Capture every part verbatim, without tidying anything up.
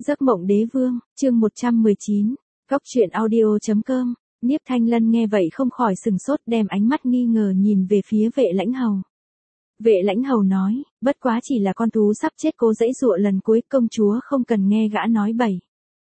Giấc mộng đế vương, chương một trăm mười chín, Góc truyện audio chấm com. Niếp Thanh Lân nghe vậy không khỏi sừng sốt, đem ánh mắt nghi ngờ nhìn về phía Vệ Lãnh Hầu. Vệ Lãnh Hầu nói, bất quá chỉ là con thú sắp chết cố giãy giụa lần cuối, công chúa không cần nghe gã nói bậy.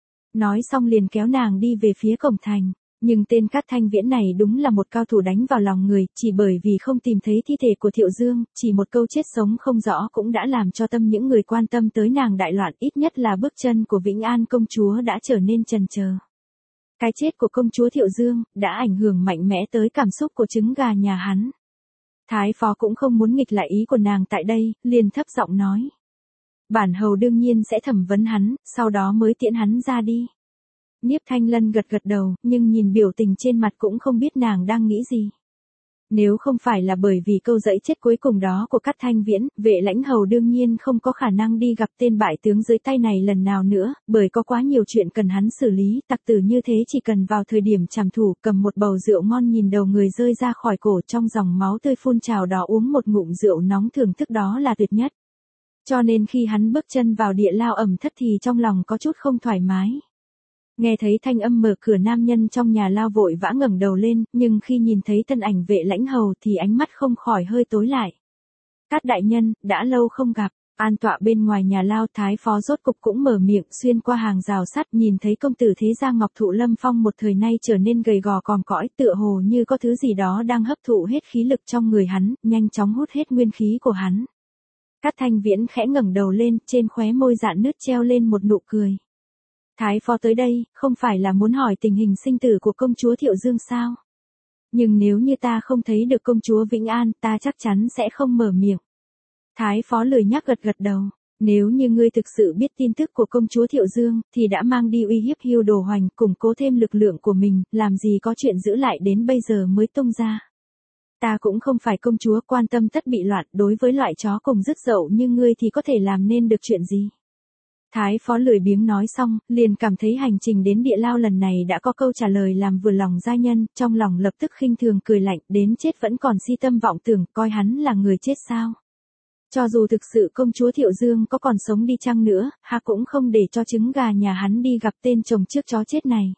Nói xong liền kéo nàng đi về phía cổng thành. Nhưng tên Cát Thanh Viễn này đúng là một cao thủ đánh vào lòng người, chỉ bởi vì không tìm thấy thi thể của Thiệu Dương, chỉ một câu chết sống không rõ cũng đã làm cho tâm những người quan tâm tới nàng đại loạn, ít nhất là bước chân của Vĩnh An công chúa đã trở nên chần chờ. Cái chết của công chúa Thiệu Dương đã ảnh hưởng mạnh mẽ tới cảm xúc của trứng gà nhà hắn. Thái phó cũng không muốn nghịch lại ý của nàng tại đây, liền thấp giọng nói. Bản hầu đương nhiên sẽ thẩm vấn hắn, sau đó mới tiễn hắn ra đi. Niếp Thanh Lân gật gật đầu, nhưng nhìn biểu tình trên mặt cũng không biết nàng đang nghĩ gì. Nếu không phải là bởi vì câu dẫy chết cuối cùng đó của Cát Thanh Viễn, Vệ Lãnh Hầu đương nhiên không có khả năng đi gặp tên bại tướng dưới tay này lần nào nữa, bởi có quá nhiều chuyện cần hắn xử lý, tặc tử như thế chỉ cần vào thời điểm trảm thủ, cầm một bầu rượu ngon nhìn đầu người rơi ra khỏi cổ trong dòng máu tươi phun trào đó uống một ngụm rượu nóng thưởng thức đó là tuyệt nhất. Cho nên khi hắn bước chân vào địa lao ẩm thất thì trong lòng có chút không thoải mái. Nghe thấy thanh âm mở cửa, nam nhân trong nhà lao vội vã ngẩng đầu lên, nhưng khi nhìn thấy thân ảnh Vệ Lãnh Hầu thì ánh mắt không khỏi hơi tối lại. Cát đại nhân, đã lâu không gặp. An tọa bên ngoài nhà lao, thái phó rốt cục cũng mở miệng, xuyên qua hàng rào sắt nhìn thấy công tử thế gia Ngọc Thụ Lâm Phong một thời nay trở nên gầy gò còm cõi, tựa hồ như có thứ gì đó đang hấp thụ hết khí lực trong người hắn, nhanh chóng hút hết nguyên khí của hắn. Cát Thanh Viễn khẽ ngẩng đầu lên, trên khóe môi rạn nứt treo lên một nụ cười. Thái phó tới đây, không phải là muốn hỏi tình hình sinh tử của công chúa Thiệu Dương sao? Nhưng nếu như ta không thấy được công chúa Vĩnh An, ta chắc chắn sẽ không mở miệng. Thái phó lười nhác gật gật đầu. Nếu như ngươi thực sự biết tin tức của công chúa Thiệu Dương, thì đã mang đi uy hiếp Hưu Đồ Hoành, củng cố thêm lực lượng của mình, làm gì có chuyện giữ lại đến bây giờ mới tung ra. Ta cũng không phải công chúa, quan tâm tất bị loạn, đối với loại chó cùng dứt dậu như ngươi thì có thể làm nên được chuyện gì. Thái phó lười biếng nói xong, liền cảm thấy hành trình đến địa lao lần này đã có câu trả lời làm vừa lòng gia nhân, trong lòng lập tức khinh thường cười lạnh, đến chết vẫn còn si tâm vọng tưởng, coi hắn là người chết sao. Cho dù thực sự công chúa Thiệu Dương có còn sống đi chăng nữa, hắn cũng không để cho trứng gà nhà hắn đi gặp tên chồng trước chó chết này.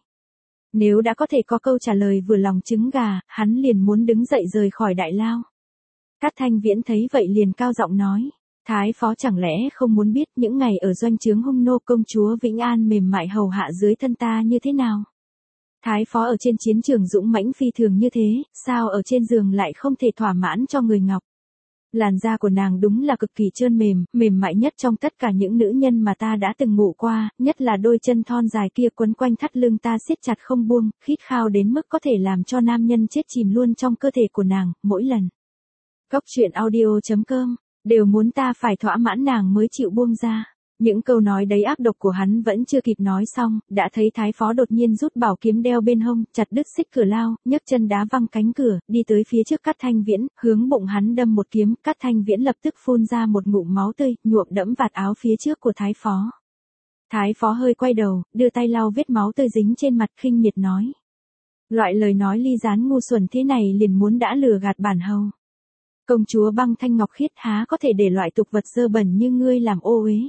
Nếu đã có thể có câu trả lời vừa lòng trứng gà, hắn liền muốn đứng dậy rời khỏi đại lao. Cát Thanh Viễn thấy vậy liền cao giọng nói. Thái phó chẳng lẽ không muốn biết những ngày ở doanh trướng hung nô công chúa Vĩnh An mềm mại hầu hạ dưới thân ta như thế nào? Thái phó ở trên chiến trường dũng mãnh phi thường như thế, sao ở trên giường lại không thể thỏa mãn cho người ngọc? Làn da của nàng đúng là cực kỳ trơn mềm, mềm mại nhất trong tất cả những nữ nhân mà ta đã từng ngủ qua, nhất là đôi chân thon dài kia quấn quanh thắt lưng ta siết chặt không buông, khít khao đến mức có thể làm cho nam nhân chết chìm luôn trong cơ thể của nàng, mỗi lần. Góc truyện audio chấm com. Đều muốn ta phải thỏa mãn nàng mới chịu buông ra. Những câu nói đầy ác độc của hắn vẫn chưa kịp nói xong, đã thấy thái phó đột nhiên rút bảo kiếm đeo bên hông, chặt đứt xích cửa lao, nhấc chân đá văng cánh cửa, đi tới phía trước Cát Thanh Viễn, hướng bụng hắn đâm một kiếm. Cát Thanh Viễn lập tức phun ra một ngụm máu tươi, nhuộm đẫm vạt áo phía trước của thái phó. Thái phó hơi quay đầu, đưa tay lau vết máu tươi dính trên mặt, khinh miệt nói. Loại lời nói ly gián ngu xuẩn thế này liền muốn đã lừa gạt bản hầu. Công chúa Băng Thanh Ngọc Khiết há có thể để loại tục vật dơ bẩn như ngươi làm ô uế.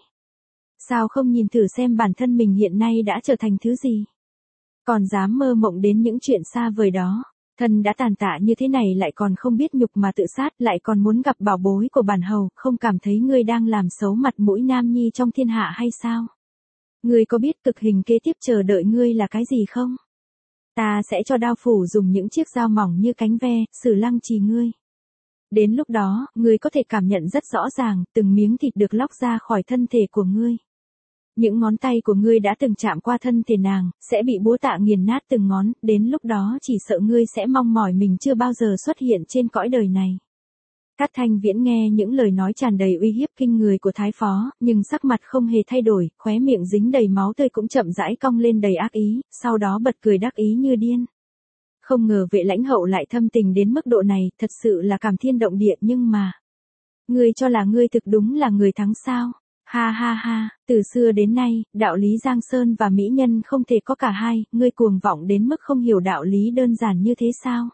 Sao không nhìn thử xem bản thân mình hiện nay đã trở thành thứ gì? Còn dám mơ mộng đến những chuyện xa vời đó. Thân đã tàn tạ như thế này lại còn không biết nhục mà tự sát, lại còn muốn gặp bảo bối của bản hầu, không cảm thấy ngươi đang làm xấu mặt mũi nam nhi trong thiên hạ hay sao? Ngươi có biết cực hình kế tiếp chờ đợi ngươi là cái gì không? Ta sẽ cho đao phủ dùng những chiếc dao mỏng như cánh ve, xử lăng trì ngươi. Đến lúc đó, ngươi có thể cảm nhận rất rõ ràng, từng miếng thịt được lóc ra khỏi thân thể của ngươi. Những ngón tay của ngươi đã từng chạm qua thân thể nàng, sẽ bị búa tạ nghiền nát từng ngón, đến lúc đó chỉ sợ ngươi sẽ mong mỏi mình chưa bao giờ xuất hiện trên cõi đời này. Cát Thanh Viễn nghe những lời nói tràn đầy uy hiếp kinh người của thái phó, nhưng sắc mặt không hề thay đổi, khóe miệng dính đầy máu tươi cũng chậm rãi cong lên đầy ác ý, sau đó bật cười đắc ý như điên. Không ngờ Vệ Lãnh Hậu lại thâm tình đến mức độ này, thật sự là cảm thiên động địa, nhưng mà. Ngươi cho là ngươi thực đúng là người thắng sao? Ha ha ha, từ xưa đến nay, đạo lý Giang Sơn và mỹ nhân không thể có cả hai, ngươi cuồng vọng đến mức không hiểu đạo lý đơn giản như thế sao?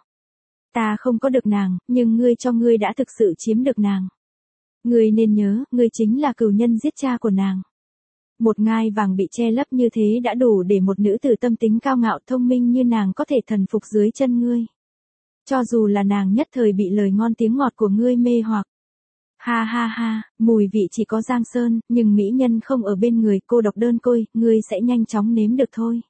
Ta không có được nàng, nhưng ngươi cho ngươi đã thực sự chiếm được nàng. Ngươi nên nhớ, ngươi chính là cừu nhân giết cha của nàng. Một ngai vàng bị che lấp như thế đã đủ để một nữ tử tâm tính cao ngạo thông minh như nàng có thể thần phục dưới chân ngươi. Cho dù là nàng nhất thời bị lời ngon tiếng ngọt của ngươi mê hoặc. Ha ha ha, mùi vị chỉ có Giang Sơn, nhưng mỹ nhân không ở bên người, cô độc đơn côi, ngươi sẽ nhanh chóng nếm được thôi.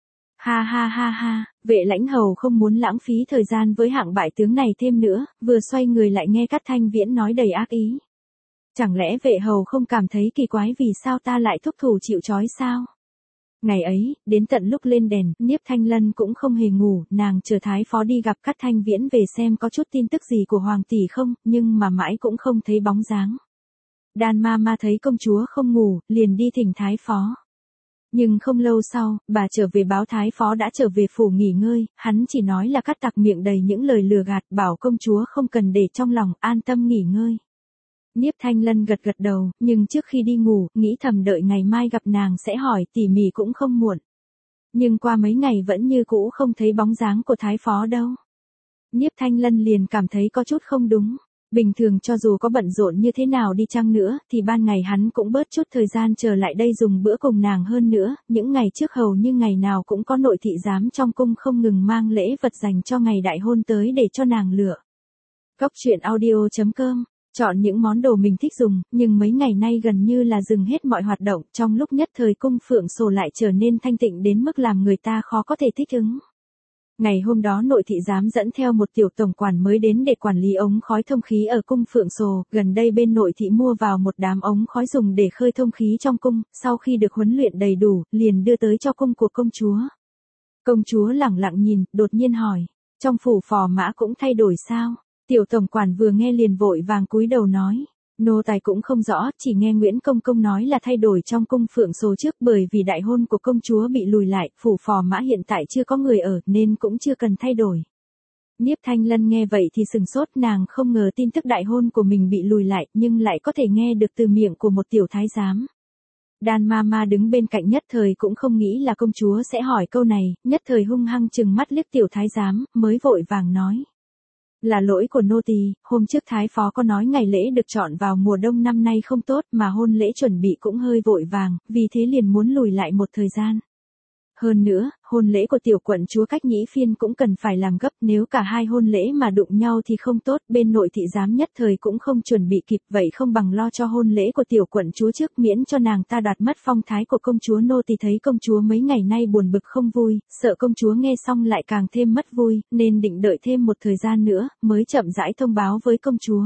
Ha ha ha ha, Vệ Lãnh Hầu không muốn lãng phí thời gian với hạng bại tướng này thêm nữa, vừa xoay người lại nghe Cát Thanh Viễn nói đầy ác ý. Chẳng lẽ Vệ Hầu không cảm thấy kỳ quái vì sao ta lại thúc thủ chịu trói sao? Ngày ấy, đến tận lúc lên đèn, Niếp Thanh Lân cũng không hề ngủ, nàng chờ Thái Phó đi gặp Cát Thanh Viễn về xem có chút tin tức gì của Hoàng tỷ không, nhưng mà mãi cũng không thấy bóng dáng. Đan Ma Ma thấy công chúa không ngủ, liền đi thỉnh Thái Phó. Nhưng không lâu sau, bà trở về báo Thái Phó đã trở về phủ nghỉ ngơi, hắn chỉ nói là Cát Tặc miệng đầy những lời lừa gạt, bảo công chúa không cần để trong lòng, an tâm nghỉ ngơi. Niếp Thanh Lân gật gật đầu, nhưng trước khi đi ngủ, nghĩ thầm đợi ngày mai gặp nàng sẽ hỏi tỉ mỉ cũng không muộn. Nhưng qua mấy ngày vẫn như cũ không thấy bóng dáng của Thái Phó đâu. Niếp Thanh Lân liền cảm thấy có chút không đúng. Bình thường cho dù có bận rộn như thế nào đi chăng nữa, thì ban ngày hắn cũng bớt chút thời gian trở lại đây dùng bữa cùng nàng hơn nữa, những ngày trước hầu như ngày nào cũng có nội thị giám trong cung không ngừng mang lễ vật dành cho ngày đại hôn tới để cho nàng lựa. Góc truyện audio chấm com chọn những món đồ mình thích dùng, nhưng mấy ngày nay gần như là dừng hết mọi hoạt động, trong lúc nhất thời cung Phượng Sồ lại trở nên thanh tịnh đến mức làm người ta khó có thể thích ứng. Ngày hôm đó nội thị giám dẫn theo một tiểu tổng quản mới đến để quản lý ống khói thông khí ở cung Phượng Sồ, gần đây bên nội thị mua vào một đám ống khói dùng để khơi thông khí trong cung, sau khi được huấn luyện đầy đủ, liền đưa tới cho cung của công chúa. Công chúa lẳng lặng nhìn, đột nhiên hỏi, trong phủ phò mã cũng thay đổi sao? Tiểu tổng quản vừa nghe liền vội vàng cúi đầu nói, nô tài cũng không rõ, chỉ nghe Nguyễn Công Công nói là thay đổi trong cung Phượng Sồ trước bởi vì đại hôn của công chúa bị lùi lại, phủ phò mã hiện tại chưa có người ở nên cũng chưa cần thay đổi. Niếp Thanh Lân nghe vậy thì sừng sốt, nàng không ngờ tin tức đại hôn của mình bị lùi lại nhưng lại có thể nghe được từ miệng của một tiểu thái giám. Đan Ma Ma đứng bên cạnh nhất thời cũng không nghĩ là công chúa sẽ hỏi câu này, nhất thời hung hăng trừng mắt liếc tiểu thái giám, mới vội vàng nói. Là lỗi của nô tỳ, hôm trước Thái Phó có nói ngày lễ được chọn vào mùa đông năm nay không tốt mà hôn lễ chuẩn bị cũng hơi vội vàng, vì thế liền muốn lùi lại một thời gian. Hơn nữa, hôn lễ của tiểu quận chúa Cách Nhĩ Phiên cũng cần phải làm gấp, nếu cả hai hôn lễ mà đụng nhau thì không tốt, bên nội thị giám nhất thời cũng không chuẩn bị kịp, vậy không bằng lo cho hôn lễ của tiểu quận chúa trước miễn cho nàng ta đoạt mất phong thái của công chúa. Nô tỳ thấy công chúa mấy ngày nay buồn bực không vui, sợ công chúa nghe xong lại càng thêm mất vui, nên định đợi thêm một thời gian nữa, mới chậm rãi thông báo với công chúa.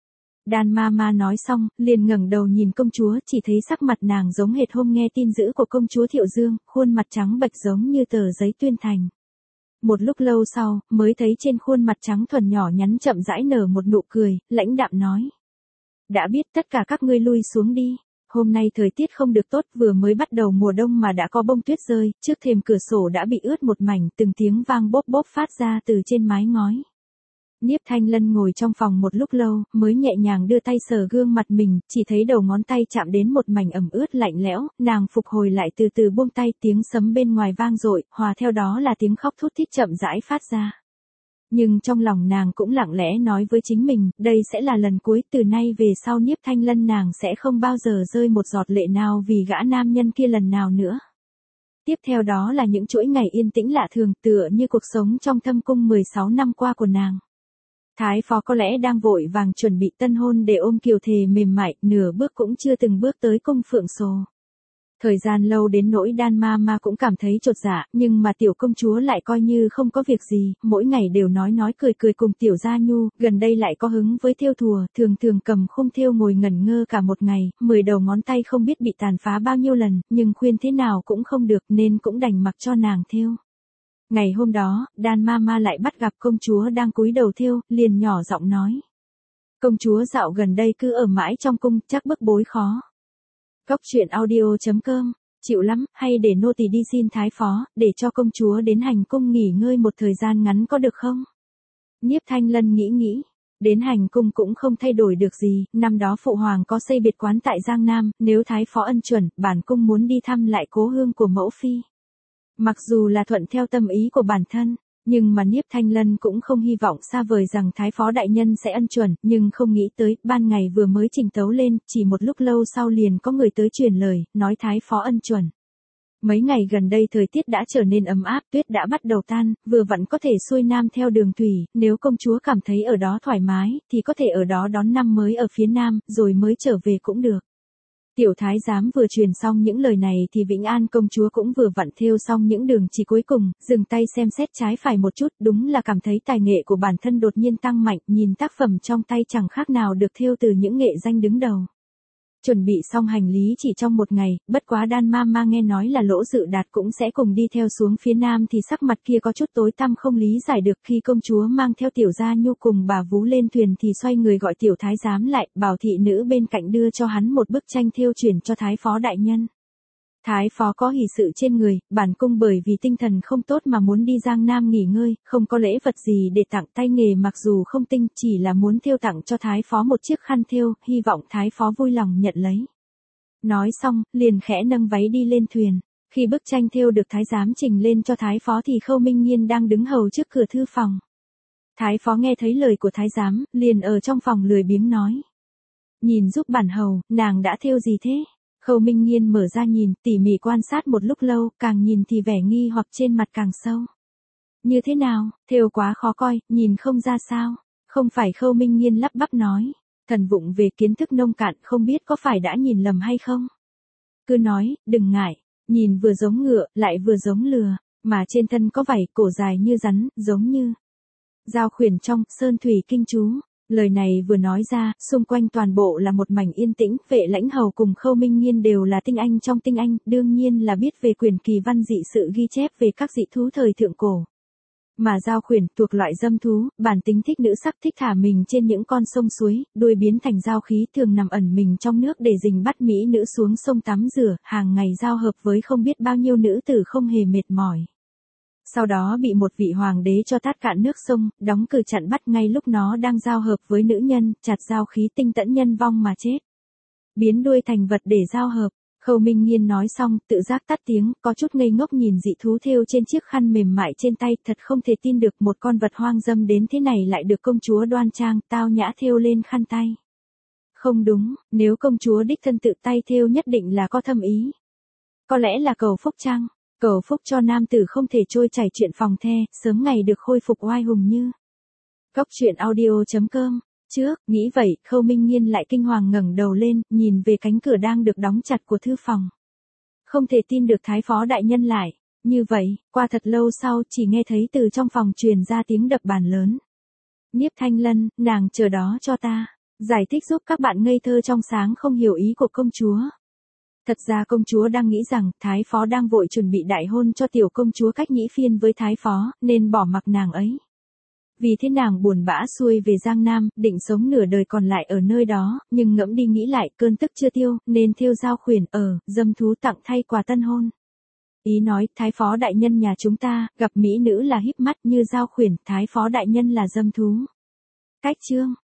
Đan Ma Ma nói xong, liền ngẩng đầu nhìn công chúa, chỉ thấy sắc mặt nàng giống hệt hôm nghe tin dữ của công chúa Thiệu Dương, khuôn mặt trắng bệch giống như tờ giấy tuyên thành. Một lúc lâu sau, mới thấy trên khuôn mặt trắng thuần nhỏ nhắn chậm rãi nở một nụ cười, lãnh đạm nói. Đã biết, tất cả các ngươi lui xuống đi. Hôm nay thời tiết không được tốt, vừa mới bắt đầu mùa đông mà đã có bông tuyết rơi, trước thềm cửa sổ đã bị ướt một mảnh, từng tiếng vang bốp bốp phát ra từ trên mái ngói. Niếp Thanh Lân ngồi trong phòng một lúc lâu, mới nhẹ nhàng đưa tay sờ gương mặt mình, chỉ thấy đầu ngón tay chạm đến một mảnh ẩm ướt lạnh lẽo, nàng phục hồi lại từ từ buông tay, tiếng sấm bên ngoài vang dội, hòa theo đó là tiếng khóc thút thít chậm rãi phát ra. Nhưng trong lòng nàng cũng lặng lẽ nói với chính mình, đây sẽ là lần cuối, từ nay về sau Niếp Thanh Lân nàng sẽ không bao giờ rơi một giọt lệ nào vì gã nam nhân kia lần nào nữa. Tiếp theo đó là những chuỗi ngày yên tĩnh lạ thường, tựa như cuộc sống trong thâm cung mười sáu năm qua của nàng. Thái Phó có lẽ đang vội vàng chuẩn bị tân hôn để ôm kiều thề mềm mại, nửa bước cũng chưa từng bước tới cung Phượng Sồ. Thời gian lâu đến nỗi Đan Ma Ma cũng cảm thấy chột dạ, nhưng mà tiểu công chúa lại coi như không có việc gì, mỗi ngày đều nói nói cười cười cùng tiểu Gia Nhu, gần đây lại có hứng với thêu thùa, thường thường cầm khung thêu ngồi ngẩn ngơ cả một ngày, mười đầu ngón tay không biết bị tàn phá bao nhiêu lần, nhưng khuyên thế nào cũng không được nên cũng đành mặc cho nàng thêu. Ngày hôm đó, Đan Ma Ma lại bắt gặp công chúa đang cúi đầu thêu, liền nhỏ giọng nói. Công chúa dạo gần đây cứ ở mãi trong cung, chắc bức bối khó. Góc truyện audio chấm com, chịu lắm, hay để nô tỳ đi xin Thái Phó, để cho công chúa đến hành cung nghỉ ngơi một thời gian ngắn có được không? Niếp Thanh Lân nghĩ nghĩ, đến hành cung cũng không thay đổi được gì, năm đó phụ hoàng có xây biệt quán tại Giang Nam, nếu Thái Phó ân chuẩn, bản cung muốn đi thăm lại cố hương của mẫu phi. Mặc dù là thuận theo tâm ý của bản thân, Nhưng mà Niếp Thanh Lân cũng không hy vọng xa vời rằng Thái Phó Đại Nhân sẽ ân chuẩn, nhưng không nghĩ tới, ban ngày vừa mới trình tấu lên, chỉ một lúc lâu sau liền có người tới truyền lời, nói Thái Phó ân chuẩn. Mấy ngày gần đây thời tiết đã trở nên ấm áp, tuyết đã bắt đầu tan, vừa vặn có thể xuôi nam theo đường thủy, nếu công chúa cảm thấy ở đó thoải mái, thì có thể ở đó đón năm mới ở phía nam, rồi mới trở về cũng được. Tiểu thái giám vừa truyền xong những lời này thì Vĩnh An công chúa cũng vừa vặn thêu xong những đường chỉ cuối cùng, dừng tay xem xét trái phải một chút, đúng là cảm thấy tài nghệ của bản thân đột nhiên tăng mạnh, nhìn tác phẩm trong tay chẳng khác nào được thêu từ những nghệ danh đứng đầu. Chuẩn bị xong hành lý chỉ trong một ngày, bất quá Đan Ma Ma nghe nói là Lỗ Dự Đạt cũng sẽ cùng đi theo xuống phía nam thì sắc mặt kia có chút tối tăm không lý giải được. Khi công chúa mang theo Tiểu Gia Nhu cùng bà Vú lên thuyền thì xoay người gọi Tiểu Thái Giám lại, bảo thị nữ bên cạnh đưa cho hắn một bức tranh thêu chuyển cho Thái Phó Đại Nhân. Thái Phó có hỷ sự trên người, bản cung bởi vì tinh thần không tốt mà muốn đi Giang Nam nghỉ ngơi, không có lễ vật gì để tặng, tay nghề mặc dù không tinh, chỉ là muốn thêu tặng cho Thái Phó một chiếc khăn thêu, hy vọng Thái Phó vui lòng nhận lấy. Nói xong, liền khẽ nâng váy đi lên thuyền. Khi bức tranh thêu được Thái Giám trình lên cho Thái Phó thì Khâu Minh Nhiên đang đứng hầu trước cửa thư phòng. Thái Phó nghe thấy lời của Thái Giám, liền ở trong phòng lười biếng nói. Nhìn giúp bản hầu, nàng đã thêu gì thế? Khâu Minh Nhiên mở ra nhìn, tỉ mỉ quan sát một lúc lâu, càng nhìn thì vẻ nghi hoặc trên mặt càng sâu. Như thế nào, thêu quá khó coi, nhìn không ra sao? Không phải. Khâu Minh Nhiên lắp bắp nói, thần vụng về kiến thức nông cạn, không biết có phải đã nhìn lầm hay không? Cứ nói, đừng ngại, nhìn vừa giống ngựa, lại vừa giống lừa, mà trên thân có vảy, cổ dài như rắn, giống như dao khuyển trong sơn thủy kinh chú. Lời này vừa nói ra, xung quanh toàn bộ là một mảnh yên tĩnh, Vệ Lãnh Hầu cùng Khâu Minh Nhiên đều là tinh anh trong tinh anh, đương nhiên là biết về quyển kỳ văn dị sự ghi chép về các dị thú thời thượng cổ. Mà dao khuyển thuộc loại dâm thú, bản tính thích nữ sắc, thích thả mình trên những con sông suối, đuôi biến thành dao khí, thường nằm ẩn mình trong nước để rình bắt mỹ nữ xuống sông tắm rửa, hàng ngày giao hợp với không biết bao nhiêu nữ tử không hề mệt mỏi. Sau đó bị một vị hoàng đế cho tát cạn nước sông, đóng cử chặn bắt ngay lúc nó đang giao hợp với nữ nhân, chặt dao khí tinh tẫn nhân vong mà chết. Biến đuôi thành vật để giao hợp. Khâu Minh Nhiên nói xong, tự giác tắt tiếng, có chút ngây ngốc nhìn dị thú thêu trên chiếc khăn mềm mại trên tay, thật không thể tin được một con vật hoang dâm đến thế này lại được công chúa đoan trang, tao nhã thêu lên khăn tay. Không đúng, nếu công chúa đích thân tự tay thêu nhất định là có thâm ý. Có lẽ là cầu phúc chăng? Cầu phúc cho nam tử không thể trôi chảy chuyện phòng the, sớm ngày được khôi phục oai hùng như. Cốc truyện audio chấm com. Trước, nghĩ vậy, Khâu Minh Nhiên lại kinh hoàng ngẩng đầu lên, nhìn về cánh cửa đang được đóng chặt của thư phòng. Không thể tin được Thái Phó Đại Nhân lại. Như vậy, qua thật lâu sau chỉ nghe thấy từ trong phòng truyền ra tiếng đập bàn lớn. Niếp Thanh Lân, nàng chờ đó cho ta. Giải thích giúp các bạn ngây thơ trong sáng không hiểu ý của công chúa. Thật ra công chúa đang nghĩ rằng Thái Phó đang vội chuẩn bị đại hôn cho tiểu công chúa cách nhĩ phiên với Thái Phó, nên bỏ mặc nàng ấy. Vì thế nàng buồn bã xuôi về Giang Nam, định sống nửa đời còn lại ở nơi đó, nhưng ngẫm đi nghĩ lại cơn tức chưa tiêu, nên thêu dao khuyển ở, dâm thú tặng thay quà tân hôn. Ý nói, Thái Phó Đại Nhân nhà chúng ta, gặp mỹ nữ là híp mắt như dao khuyển, Thái Phó Đại Nhân là dâm thú. Cách chương.